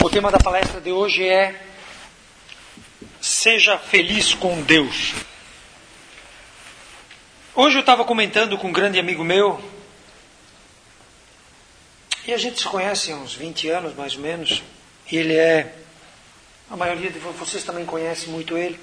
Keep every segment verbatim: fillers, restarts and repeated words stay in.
O tema da palestra de hoje é Seja Feliz com Deus. Hoje eu estava comentando com um grande amigo meu, e a gente se conhece há uns vinte anos mais ou menos, e ele é, a maioria de vocês também conhece muito ele,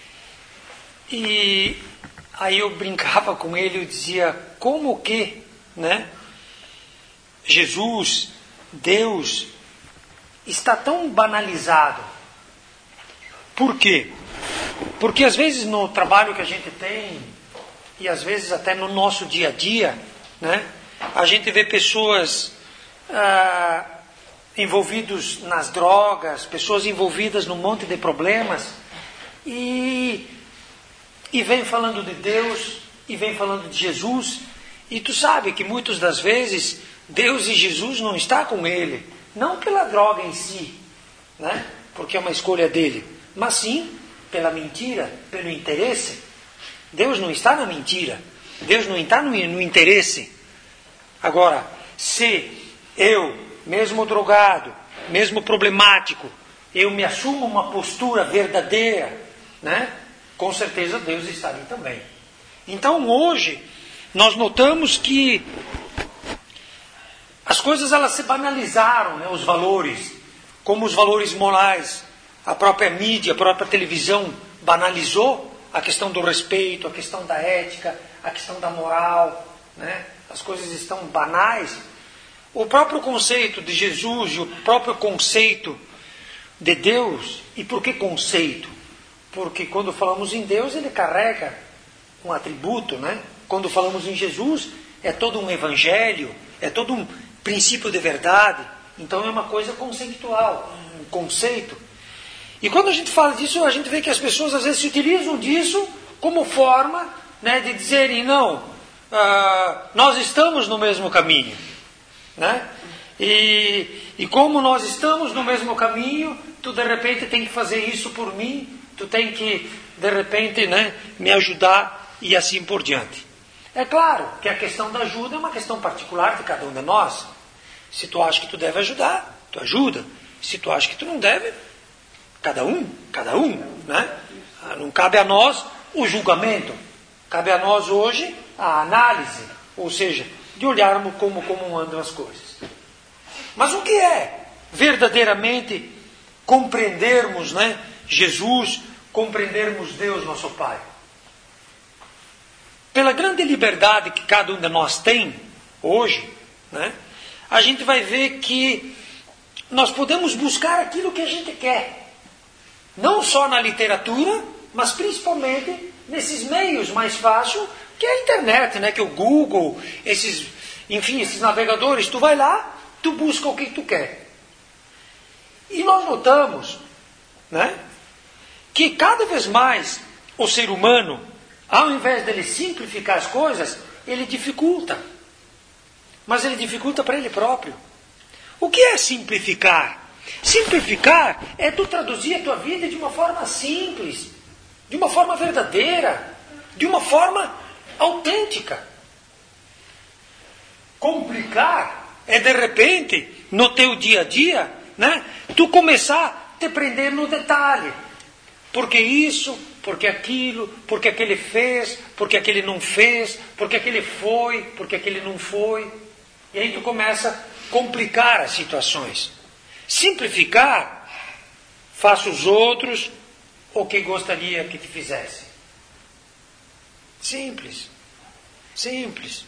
e aí eu brincava com ele, eu dizia, como que, né, Jesus, Deus, está tão banalizado. Por quê? Porque às vezes no trabalho que a gente tem, e às vezes até no nosso dia a dia, né, a gente vê pessoas ah, envolvidas nas drogas, pessoas envolvidas num monte de problemas, e, e vem falando de Deus, e vem falando de Jesus, e tu sabe que muitas das vezes Deus e Jesus não estão com ele. Não pela droga em si, né? Porque é uma escolha dele, mas sim pela mentira, pelo interesse. Deus não está na mentira, Deus não está no, no interesse. Agora, se eu, mesmo drogado, mesmo problemático, eu me assumo uma postura verdadeira, né? Com certeza Deus está ali também. Então hoje, nós notamos que as coisas elas se banalizaram, né, os valores, como os valores morais. A própria mídia, a própria televisão banalizou a questão do respeito, a questão da ética, a questão da moral, né? As coisas estão banais. O próprio conceito de Jesus e o próprio conceito de Deus, e por que conceito? Porque quando falamos em Deus, ele carrega um atributo, né? Quando falamos em Jesus, é todo um evangelho, é todo um princípio de verdade. Então é uma coisa conceitual, um conceito. E quando a gente fala disso, a gente vê que as pessoas às vezes se utilizam disso como forma, né, de dizerem, não, uh, nós estamos no mesmo caminho, né? E, e como nós estamos no mesmo caminho, tu de repente tem que fazer isso por mim, tu tem que de repente, né, me ajudar e assim por diante. É claro que a questão da ajuda é uma questão particular de cada um de nós. Se tu acha que tu deve ajudar, tu ajuda. Se tu acha que tu não deve, cada um, cada um, né? Não cabe a nós o julgamento. Cabe a nós hoje a análise, ou seja, de olharmos como, como andam as coisas. Mas o que é verdadeiramente compreendermos, né, Jesus, compreendermos Deus, nosso Pai? Pela grande liberdade que cada um de nós tem hoje, né, a gente vai ver que nós podemos buscar aquilo que a gente quer. Não só na literatura, mas principalmente nesses meios mais fáceis, que é a internet, né, que é o Google, esses, enfim, esses navegadores. Tu vai lá, tu busca o que tu quer. E nós notamos, né, que cada vez mais o ser humano, ao invés dele simplificar as coisas, ele dificulta. Mas ele dificulta para ele próprio. O que é simplificar? Simplificar é tu traduzir a tua vida de uma forma simples, de uma forma verdadeira, de uma forma autêntica. Complicar é, de repente, no teu dia a dia, né, tu começar a te prender no detalhe. Porque isso, porque aquilo, porque aquele fez, porque aquele não fez, porque aquele foi, porque aquele não foi. E aí tu começa a complicar as situações. Simplificar, faça os outros o que gostaria que te fizesse. Simples. Simples.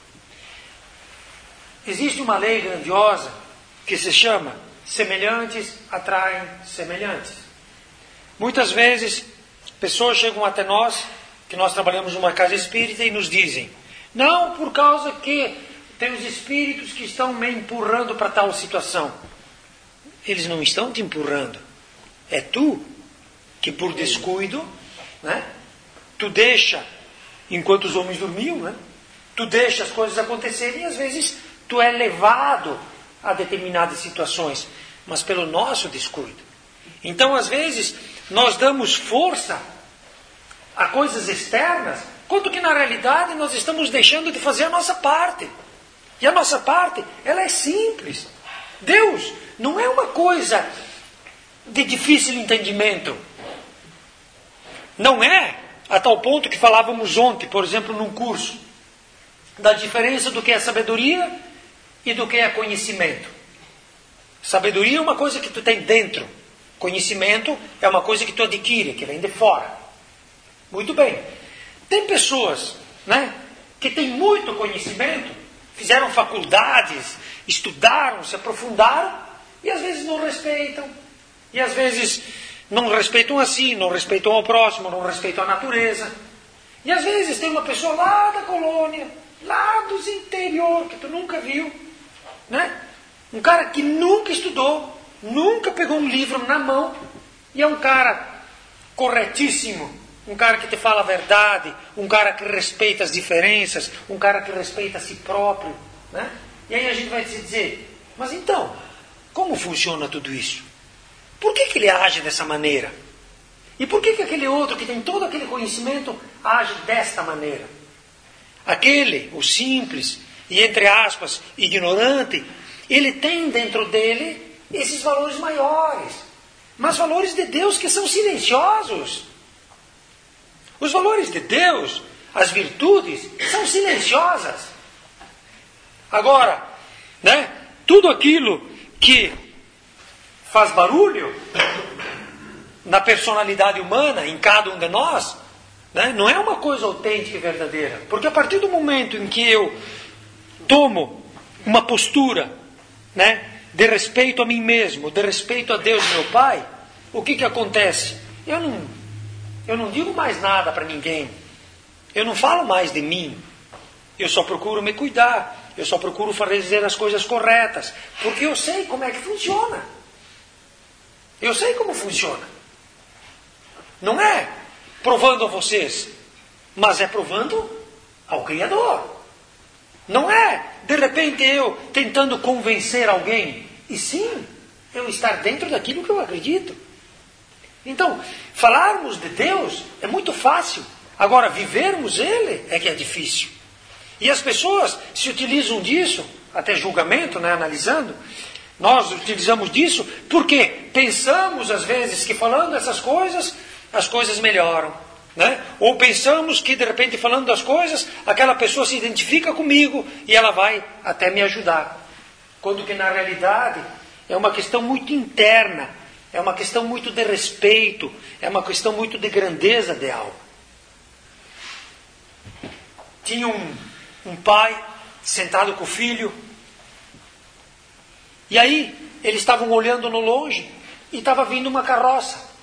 Existe uma lei grandiosa que se chama semelhantes atraem semelhantes. Muitas vezes, pessoas chegam até nós, que nós trabalhamos numa casa espírita, e nos dizem, não, por causa que tem os espíritos que estão me empurrando para tal situação. Eles não estão te empurrando. É tu que por descuido, né, tu deixa, enquanto os homens dormiam, né, tu deixa as coisas acontecerem e às vezes tu é levado a determinadas situações, mas pelo nosso descuido. Então, às vezes, nós damos força a coisas externas, quanto que na realidade nós estamos deixando de fazer a nossa parte. E a nossa parte, ela é simples. Deus não é uma coisa de difícil entendimento. Não é a tal ponto que falávamos ontem, por exemplo, num curso, da diferença do que é sabedoria e do que é conhecimento. Sabedoria é uma coisa que tu tem dentro. Conhecimento é uma coisa que tu adquire, que vem de fora. Muito bem. Tem pessoas, né, que têm muito conhecimento, fizeram faculdades, estudaram, se aprofundaram, e às vezes não respeitam. E às vezes não respeitam a si, não respeitam ao próximo, não respeitam a natureza. E às vezes tem uma pessoa lá da colônia, lá dos interior, que tu nunca viu, né? Um cara que nunca estudou, nunca pegou um livro na mão, e é um cara corretíssimo, um cara que te fala a verdade, um cara que respeita as diferenças, um cara que respeita a si próprio, né? E aí a gente vai se dizer, mas então, como funciona tudo isso? Por que que ele age dessa maneira? E por que que aquele outro que tem todo aquele conhecimento age desta maneira? Aquele, o simples, e entre aspas, ignorante, ele tem dentro dele esses valores maiores, mas valores de Deus que são silenciosos. Os valores de Deus, as virtudes, são silenciosas. Agora, né, tudo aquilo que faz barulho na personalidade humana, em cada um de nós, né, não é uma coisa autêntica e verdadeira. Porque a partir do momento em que eu tomo uma postura, né, de respeito a mim mesmo, de respeito a Deus, meu Pai, o que que acontece? Eu não, eu não digo mais nada para ninguém. Eu não falo mais de mim. Eu só procuro me cuidar. Eu só procuro fazer as coisas corretas. Porque eu sei como é que funciona. Eu sei como funciona. Não é provando a vocês, mas é provando ao Criador. Não é, de repente, eu tentando convencer alguém. E sim, eu estar dentro daquilo que eu acredito. Então, falarmos de Deus é muito fácil. Agora, vivermos Ele é que é difícil. E as pessoas se utilizam disso, até julgamento, né, analisando. Nós utilizamos disso porque pensamos, às vezes, que falando essas coisas, as coisas melhoram. Né? Ou pensamos que, de repente, falando das coisas, aquela pessoa se identifica comigo e ela vai até me ajudar. Quando que, na realidade, é uma questão muito interna, é uma questão muito de respeito, é uma questão muito de grandeza de alma. Tinha um, um pai sentado com o filho, e aí eles estavam olhando no longe e estava vindo uma carroça.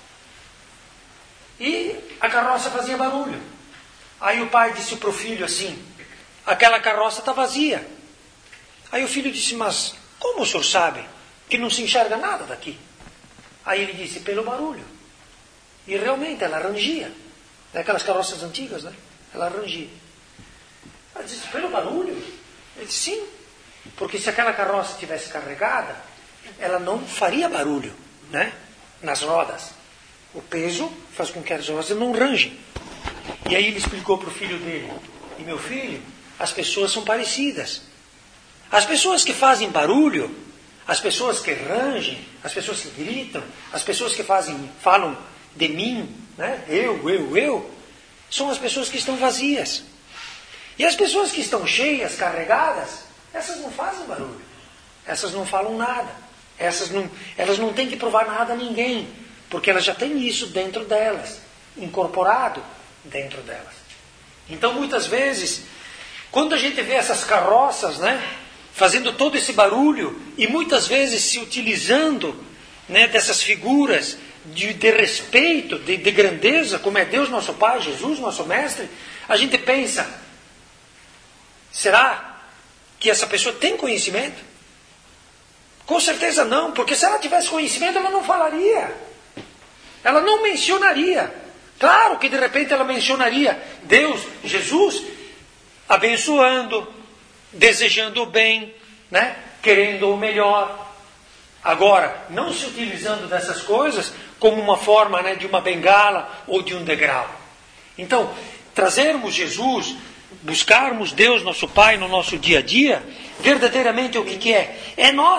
E a carroça fazia barulho. Aí o pai disse para o filho assim, aquela carroça está vazia. Aí o filho disse, mas como o senhor sabe que não se enxerga nada daqui? Aí ele disse, pelo barulho. E realmente ela rangia. Aquelas carroças antigas, né? Ela rangia. Ele disse, pelo barulho? Ele disse, sim. Porque se aquela carroça estivesse carregada, ela não faria barulho, né? Nas rodas. O peso faz com que as rodas não ranjem. E aí ele explicou para o filho dele, e meu filho, as pessoas são parecidas. As pessoas que fazem barulho, as pessoas que rangem, as pessoas que gritam, as pessoas que fazem, falam de mim, né? eu, eu, eu, são as pessoas que estão vazias. E as pessoas que estão cheias, carregadas, essas não fazem barulho. Essas não falam nada. Essas não, elas não têm que provar nada a ninguém. Porque elas já têm isso dentro delas. Incorporado dentro delas. Então, muitas vezes, quando a gente vê essas carroças, né, fazendo todo esse barulho, e muitas vezes se utilizando, né, dessas figuras de, de respeito, de, de grandeza, como é Deus nosso Pai, Jesus nosso Mestre, a gente pensa, será que essa pessoa tem conhecimento? Com certeza não, porque se ela tivesse conhecimento, ela não falaria. Ela não mencionaria. Claro que de repente ela mencionaria Deus, Jesus, abençoando, desejando o bem, né? Querendo o melhor. Agora, não se utilizando dessas coisas como uma forma, né, de uma bengala ou de um degrau. Então, trazermos Jesus, buscarmos Deus, nosso Pai, no nosso dia a dia, verdadeiramente o que, que é? É nós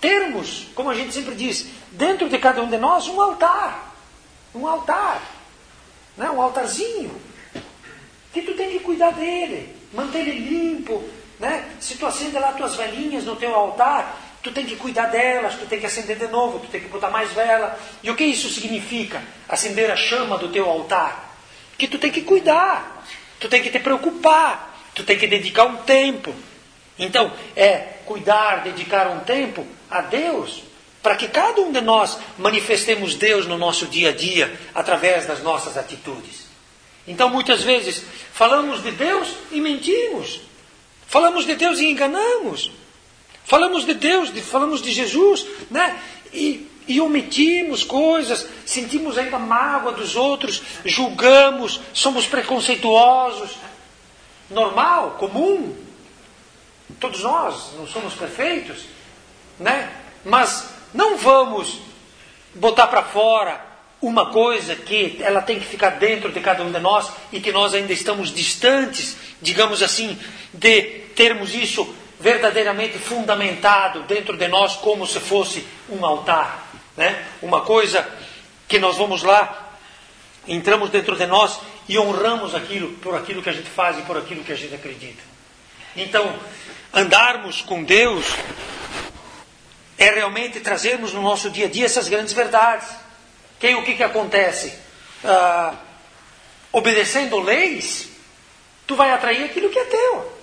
termos, como a gente sempre diz, dentro de cada um de nós, um altar. Um altar. Né? Um altarzinho. Que tu tem que cuidar dele. Manter ele limpo. Né? Se tu acende lá tuas velinhas no teu altar, tu tem que cuidar delas, tu tem que acender de novo, tu tem que botar mais vela. E o que isso significa? Acender a chama do teu altar. Que tu tem que cuidar. Tu tem que te preocupar. Tu tem que dedicar um tempo. Então, é cuidar, dedicar um tempo a Deus, para que cada um de nós manifestemos Deus no nosso dia a dia, através das nossas atitudes. Então, muitas vezes, falamos de Deus e mentimos. Falamos de Deus e enganamos. Falamos de Deus, de, falamos de Jesus, né? E, e omitimos coisas, sentimos ainda mágoa dos outros, julgamos, somos preconceituosos. Normal, comum. Todos nós não somos perfeitos, né? Mas não vamos botar para fora uma coisa que ela tem que ficar dentro de cada um de nós e que nós ainda estamos distantes, digamos assim, de termos isso verdadeiramente fundamentado dentro de nós como se fosse um altar, né? Uma coisa que nós vamos lá, entramos dentro de nós e honramos aquilo por aquilo que a gente faz e por aquilo que a gente acredita. Então, andarmos com Deus é realmente trazermos no nosso dia a dia essas grandes verdades. Que o que, que acontece? Ah, obedecendo leis, tu vai atrair aquilo que é teu.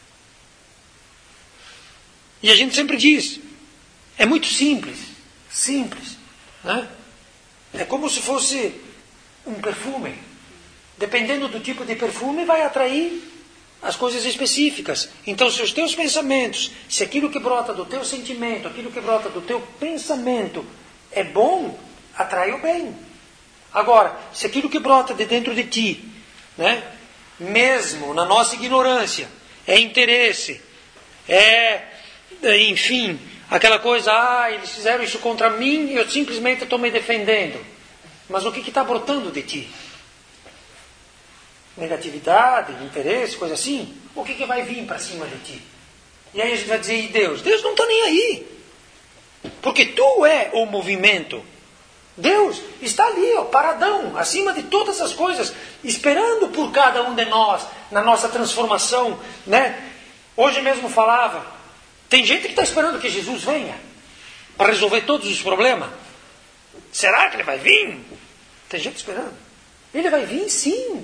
E a gente sempre diz, é muito simples, simples, né? É como se fosse um perfume. Dependendo do tipo de perfume, vai atrair as coisas específicas. Então, se os teus pensamentos, se aquilo que brota do teu sentimento, aquilo que brota do teu pensamento é bom, atrai o bem. Agora, se aquilo que brota de dentro de ti, né, mesmo na nossa ignorância, é interesse, é, enfim, aquela coisa, ah, eles fizeram isso contra mim e eu simplesmente estou me defendendo. Mas o que está brotando de ti? Negatividade, interesse, coisa assim, o que, que vai vir para cima de ti? E aí a gente vai dizer, e Deus? Deus não está nem aí. Porque tu é o movimento. Deus está ali, ó, paradão, acima de todas as coisas, esperando por cada um de nós, na nossa transformação, né? Hoje mesmo falava, tem gente que está esperando que Jesus venha para resolver todos os problemas. Será que ele vai vir? Tem gente esperando. Ele vai vir, sim.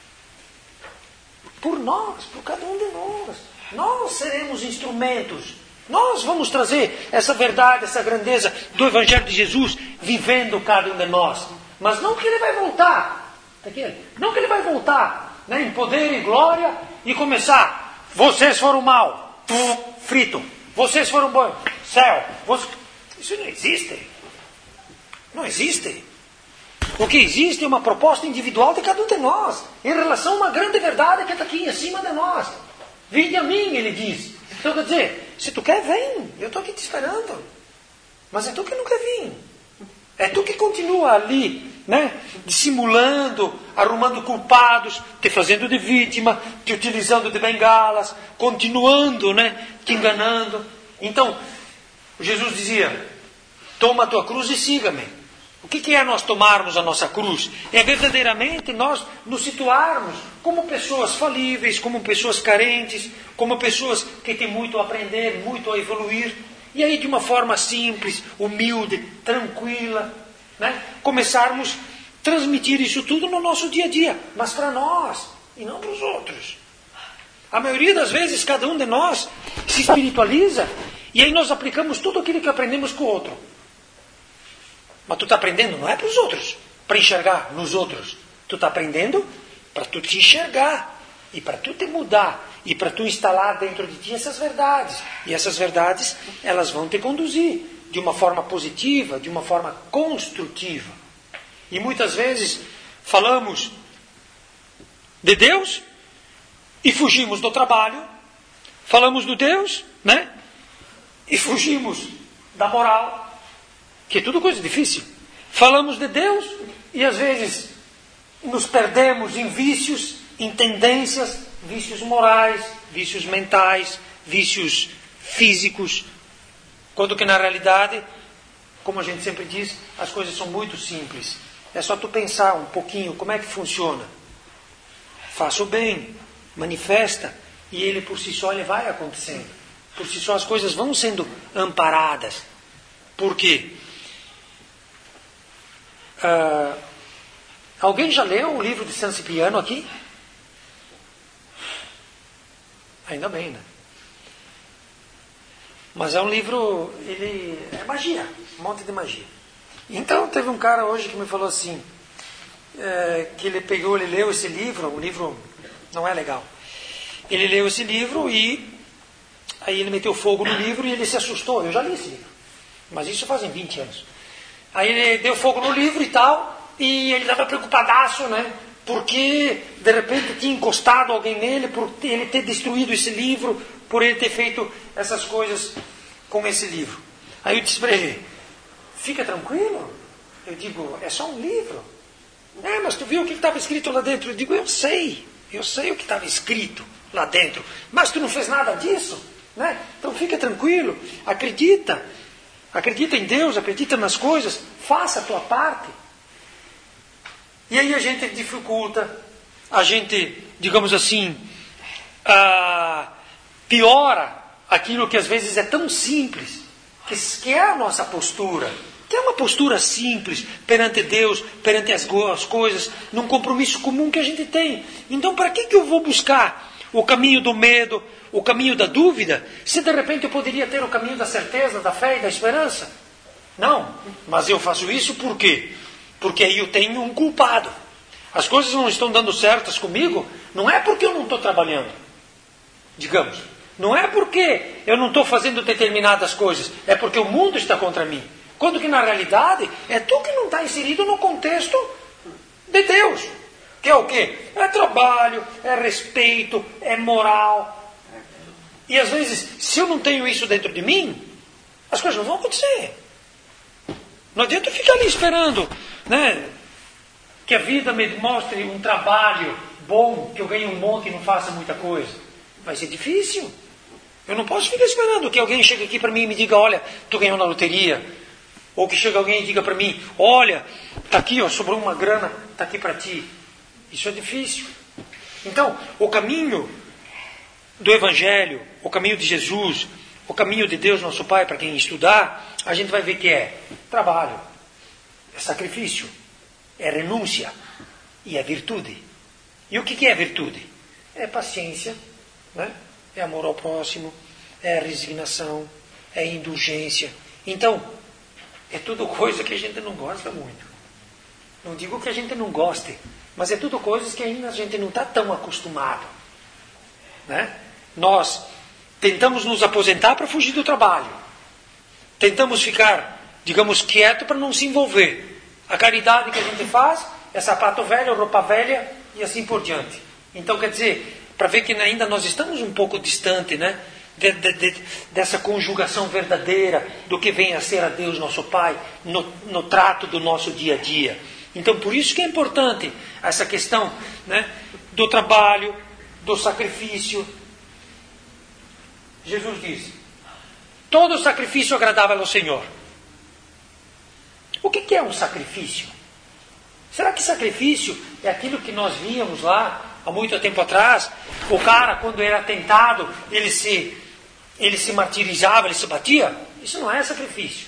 Por nós, por cada um de nós. Nós seremos instrumentos. Nós vamos trazer essa verdade, essa grandeza do Evangelho de Jesus, vivendo cada um de nós. Mas não que ele vai voltar. Não que ele vai voltar, né, em poder e glória e começar. Vocês foram mal. Frito. Vocês foram bons. Céu. Isso não existe. Não existe. O que existe é uma proposta individual de cada um de nós, em relação a uma grande verdade que está aqui em cima de nós. Vinde a mim, ele diz. Então quer dizer, se tu quer, vem. Eu estou aqui te esperando. Mas é tu que não quer vir. É tu que continua ali, né, dissimulando, arrumando culpados, te fazendo de vítima, te utilizando de bengalas, continuando, né, te enganando. Então, Jesus dizia, toma a tua cruz e siga-me. O que é nós tomarmos a nossa cruz? É verdadeiramente nós nos situarmos como pessoas falíveis, como pessoas carentes, como pessoas que têm muito a aprender, muito a evoluir. E aí de uma forma simples, humilde, tranquila, né, começarmos a transmitir isso tudo no nosso dia a dia, mas para nós e não para os outros. A maioria das vezes cada um de nós se espiritualiza e aí nós aplicamos tudo aquilo que aprendemos com o outro. Mas tu está aprendendo não é para os outros, para enxergar nos outros. Tu está aprendendo para tu te enxergar e para tu te mudar e para tu instalar dentro de ti essas verdades. E essas verdades, elas vão te conduzir de uma forma positiva, de uma forma construtiva. E muitas vezes falamos de Deus e fugimos do trabalho. Falamos do Deus, né? E fugimos da moral. Que é tudo coisa difícil. Falamos de Deus e às vezes nos perdemos em vícios, em tendências, vícios morais, vícios mentais, vícios físicos, Quando que na realidade, como a gente sempre diz, as coisas são muito simples. É só tu pensar um pouquinho como é que funciona. Faça o bem, manifesta, e ele por si só ele vai acontecendo. Por si só as coisas vão sendo amparadas. Por quê? Uh, alguém já leu o livro de San Cipriano aqui? Ainda bem, né? Mas é um livro, ele é magia, um monte de magia. Então teve um cara hoje que me falou assim, é, que ele pegou, ele leu esse livro, o livro não é legal. Ele leu esse livro e aí ele meteu fogo no livro e ele se assustou. Eu já li esse livro, mas isso fazem vinte anos. Aí ele deu fogo no livro e tal, e ele estava preocupadaço, né? Porque de repente tinha encostado alguém nele, por ele ter destruído esse livro, por ele ter feito essas coisas com esse livro. Aí eu disse para ele, fica tranquilo. Eu digo, é só um livro. É, mas tu viu o que estava escrito lá dentro? Eu digo, eu sei, eu sei o que estava escrito lá dentro, mas tu não fez nada disso, né? Então fica tranquilo, acredita, acredita em Deus, acredita nas coisas, faça a tua parte. E aí a gente dificulta, a gente, digamos assim, ah, piora aquilo que às vezes é tão simples, que, que é a nossa postura, que é uma postura simples perante Deus, perante as, as coisas, num compromisso comum que a gente tem. Então para que, que eu vou buscar o caminho do medo, o caminho da dúvida, se de repente eu poderia ter o caminho da certeza, da fé e da esperança? Não, mas eu faço isso por quê? Porque aí eu tenho um culpado. As coisas não estão dando certas comigo, não é porque eu não estou trabalhando, digamos. Não é porque eu não estou fazendo determinadas coisas, é porque o mundo está contra mim. Quando que na realidade é tu que não está inserido no contexto de Deus. Que é o quê? É trabalho, é respeito, é moral. E às vezes, se eu não tenho isso dentro de mim, as coisas não vão acontecer. Não adianta eu ficar ali esperando, né, que a vida me mostre um trabalho bom, que eu ganhe um monte e não faça muita coisa. Vai ser difícil. Eu não posso ficar esperando que alguém chegue aqui para mim e me diga, olha, tu ganhou na loteria. Ou que chegue alguém e diga para mim, olha, está aqui, ó, sobrou uma grana, está aqui para ti. Isso é difícil. Então, o caminho do Evangelho, o caminho de Jesus, o caminho de Deus, nosso Pai, para quem estudar, a gente vai ver que é trabalho, é sacrifício, é renúncia e é virtude. E o que, que é virtude? É paciência, né? É amor ao próximo, é resignação, é indulgência. Então, é tudo coisa que a gente não gosta muito. Não digo que a gente não goste, mas é tudo coisas que ainda a gente não está tão acostumado, né? Nós tentamos nos aposentar para fugir do trabalho. Tentamos ficar, digamos, quieto para não se envolver. A caridade que a gente faz é sapato velho, roupa velha e assim por diante. Então, quer dizer, para ver que ainda nós estamos um pouco distante, né, de, de, de, dessa conjugação verdadeira do que vem a ser a Deus, nosso Pai, no, no trato do nosso dia a dia. Então, por isso que é importante essa questão, né, do trabalho, do sacrifício. Jesus diz, todo sacrifício agradável ao Senhor. O que, que é um sacrifício? Será que sacrifício é aquilo que nós víamos lá há muito tempo atrás? O cara, quando era tentado, ele se, ele se martirizava, ele se batia? Isso não é sacrifício.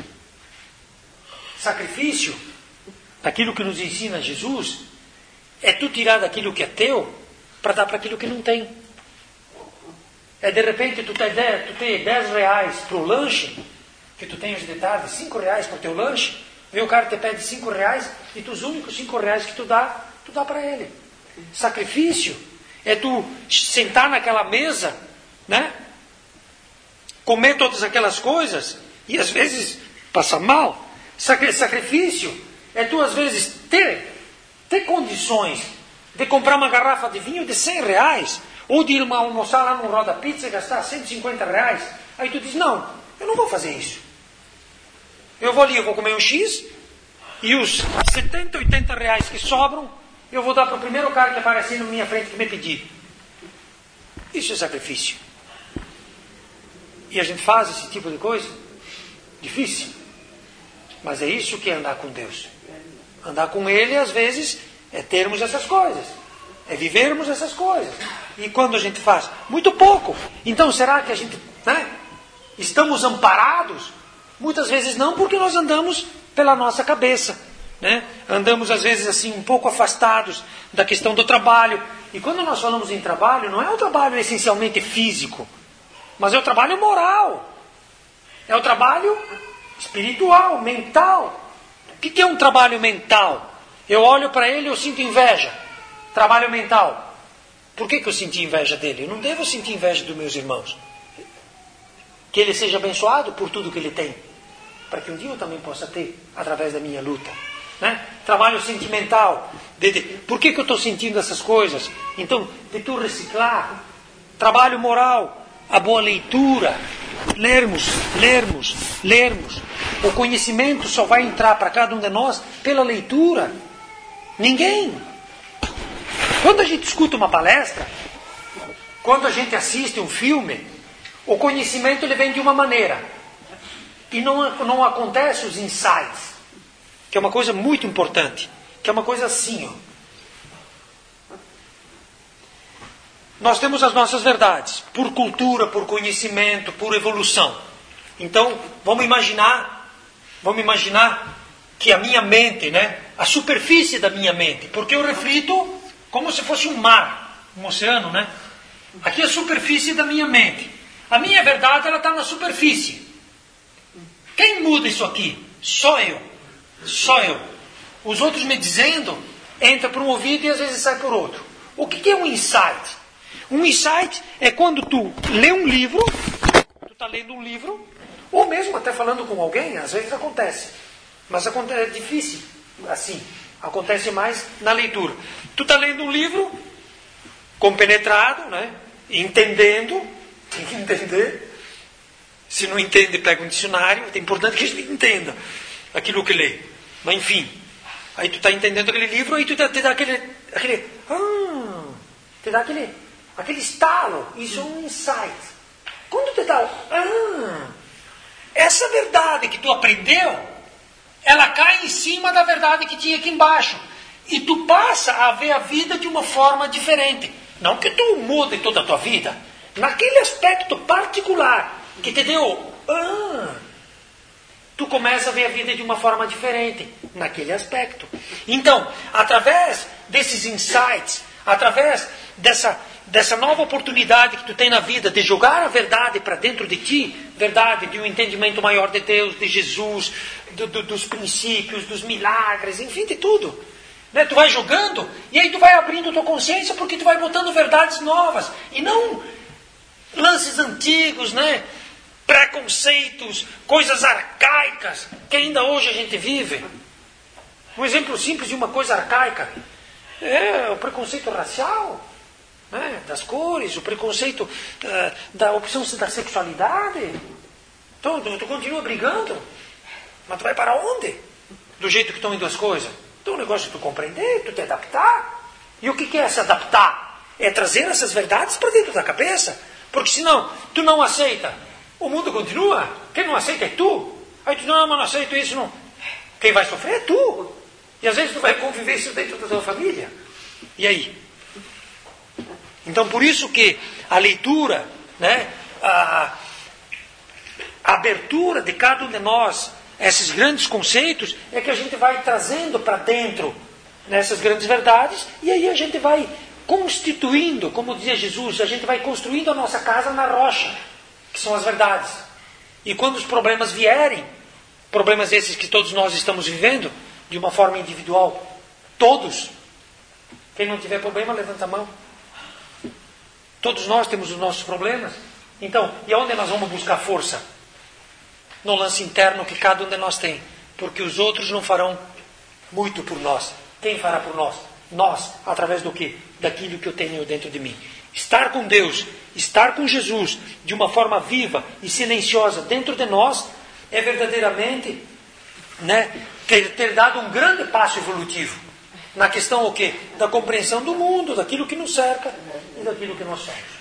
Sacrifício, aquilo que nos ensina Jesus, é tu tirar daquilo que é teu para dar para aquilo que não tem. É de repente tu ter dez, tu ter dez reais para o lanche, que tu tem hoje de tarde, cinco reais para o teu lanche, vem o cara te pede cinco reais e tu, os únicos cinco reais que tu dá, tu dá para ele. Sacrifício é tu sentar naquela mesa, né? Comer todas aquelas coisas e às vezes passar mal. Sacrifício é tu às vezes ter, ter condições de comprar uma garrafa de vinho de cem reais ou de ir almoçar lá no Roda Pizza e gastar cento e cinquenta reais. Aí tu diz, não, eu não vou fazer isso. Eu vou ali, eu vou comer um X e os setenta, oitenta reais que sobram eu vou dar para o primeiro cara que aparecer na minha frente que me pedir. Isso é sacrifício. E a gente faz esse tipo de coisa. Difícil. Mas é isso que é andar com Deus. Andar com Ele, às vezes, é termos essas coisas. É vivermos essas coisas. E quando a gente faz? Muito pouco. Então, será que a gente, né, estamos amparados? Muitas vezes não, porque nós andamos pela nossa cabeça. Né? Andamos, às vezes, assim, um pouco afastados da questão do trabalho. E quando nós falamos em trabalho, não é um trabalho essencialmente físico, mas é o trabalho moral. É o trabalho espiritual, mental. O que é um trabalho mental? Eu olho para ele e eu sinto inveja. Trabalho mental. Por que, que eu senti inveja dele? Eu não devo sentir inveja dos meus irmãos. Que ele seja abençoado por tudo que ele tem. Para que um dia eu também possa ter, através da minha luta. Né? Trabalho sentimental. De, de, por que, que eu estou sentindo essas coisas? Então, de tu reciclar. Trabalho moral. A boa leitura. Lermos, lermos, lermos. O conhecimento só vai entrar para cada um de nós pela leitura. Ninguém. Quando a gente escuta uma palestra, quando a gente assiste um filme, o conhecimento ele vem de uma maneira. E não, não acontece os insights, que é uma coisa muito importante, que é uma coisa assim, ó. Nós temos as nossas verdades, por cultura, por conhecimento, por evolução. Então, vamos imaginar, vamos imaginar que a minha mente, né, a superfície da minha mente, porque eu reflito como se fosse um mar, um oceano, né? Aqui é a superfície da minha mente. A minha verdade, ela está na superfície. Quem muda isso aqui? Só eu. Só eu. Os outros me dizendo, entra por um ouvido e às vezes sai por outro. O que é um insight? Um insight é quando tu lê um livro, tu está lendo um livro, ou mesmo até falando com alguém, às vezes acontece. Mas é difícil assim. Acontece mais na leitura. Tu está lendo um livro, compenetrado, né? Entendendo, tem que entender. Se não entende, pega um dicionário. É importante que a gente entenda aquilo que lê. Mas enfim, aí tu está entendendo aquele livro, aí tu te dá aquele, aquele, ah, te dá aquele, aquele estalo. Isso é um insight. Quando te dá, ah, essa verdade que tu aprendeu, ela cai em cima da verdade que tinha aqui embaixo. E tu passa a ver a vida de uma forma diferente. Não que tu mude toda a tua vida. Naquele aspecto particular que te deu, ah, tu começa a ver a vida de uma forma diferente. Naquele aspecto. Então, através desses insights, através dessa, dessa nova oportunidade que tu tem na vida de jogar a verdade para dentro de ti, verdade de um entendimento maior de Deus, de Jesus, do, do, dos princípios, dos milagres, enfim, de tudo. Né? Tu vai jogando e aí tu vai abrindo tua consciência porque tu vai botando verdades novas e não lances antigos, né? Preconceitos, coisas arcaicas que ainda hoje a gente vive. Um exemplo simples de uma coisa arcaica é o preconceito racial, né? Das cores, o preconceito uh, da opção da sexualidade. Então, tu, tu continua brigando, mas tu vai para onde? Do jeito que estão indo as coisas. Então o negócio é tu compreender, tu te adaptar. E o que, que é se adaptar? É trazer essas verdades para dentro da cabeça. Porque senão, tu não aceita. O mundo continua. Quem não aceita é tu. Aí tu, não, mas não aceito isso, não. Quem vai sofrer é tu. E às vezes tu vai conviver isso dentro da tua família. E aí? Então por isso que a leitura, né, a, a abertura de cada um de nós, esses grandes conceitos, é que a gente vai trazendo para dentro nessas grandes verdades, e aí a gente vai constituindo, como dizia Jesus, a gente vai construindo a nossa casa na rocha, que são as verdades. E quando os problemas vierem, problemas esses que todos nós estamos vivendo, de uma forma individual, todos, quem não tiver problema, levanta a mão. Todos nós temos os nossos problemas. Então, e aonde nós vamos buscar força? No lance interno que cada um de nós tem. Porque os outros não farão muito por nós. Quem fará por nós? Nós, através do quê? Daquilo que eu tenho dentro de mim. Estar com Deus, estar com Jesus, de uma forma viva e silenciosa dentro de nós, é verdadeiramente, né, ter, ter dado um grande passo evolutivo. Na questão o quê? Da compreensão do mundo, daquilo que nos cerca e daquilo que nós somos.